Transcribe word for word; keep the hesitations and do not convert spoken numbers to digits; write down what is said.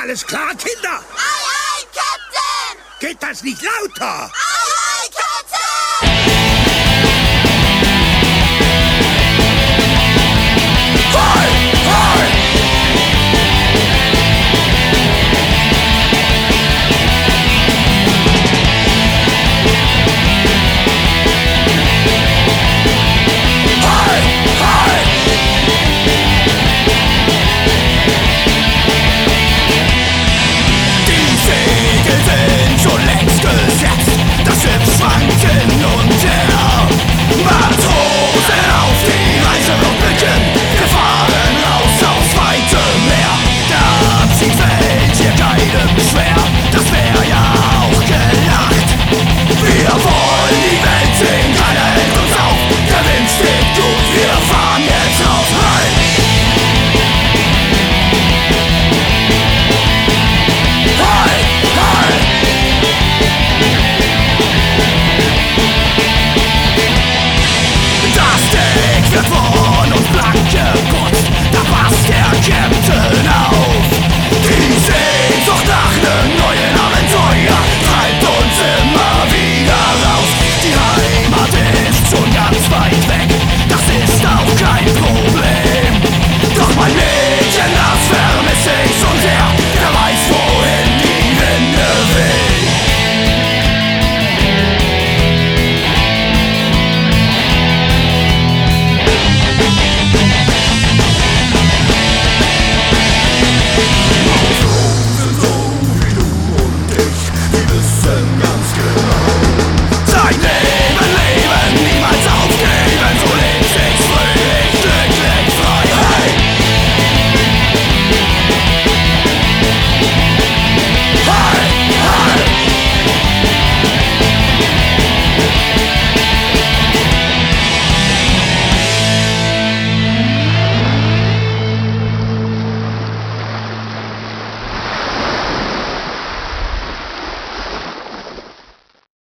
Alles klar, Kinder? Aye, aye, Captain! Geht das nicht lauter? Aye, aye, Captain! Hi, hi! Das Schiff schwankt hin und her. Matrosen auf die Reise und blicken Gefahren raus aufs weite Meer. Der Abschied fällt hier keinem schwer.